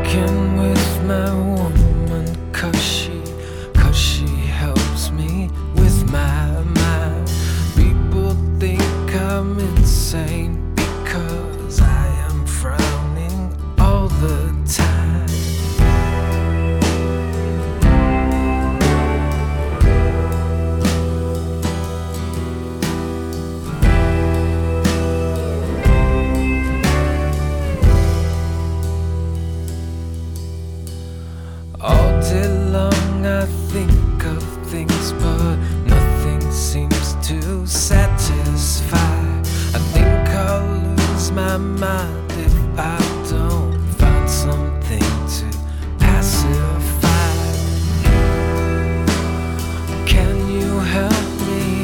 joking with my woman, cause she helps me with my mind. People think I'm insane because I am frowning all the time. All day long I think of things, but nothing seems to satisfy. I think I'll lose my mind if I don't find something to pacify. Can you help me?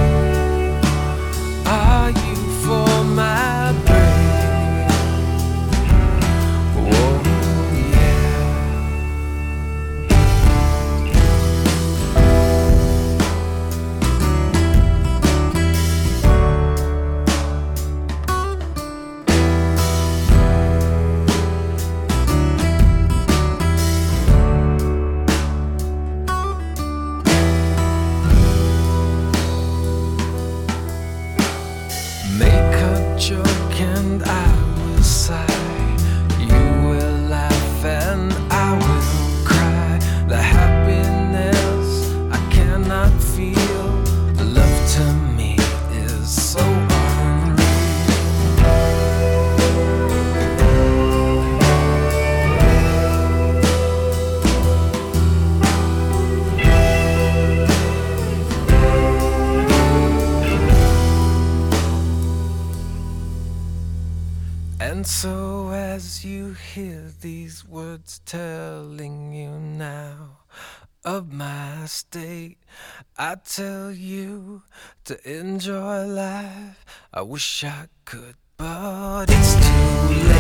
Are you for my brain? Whoa. Make a joke and I will sigh. You will laugh and I will cry. The happiness I cannot feel, love to me is so unreal. And so as you hear these words telling you now of my state, I tell you to enjoy life. I wish I could, but it's too late.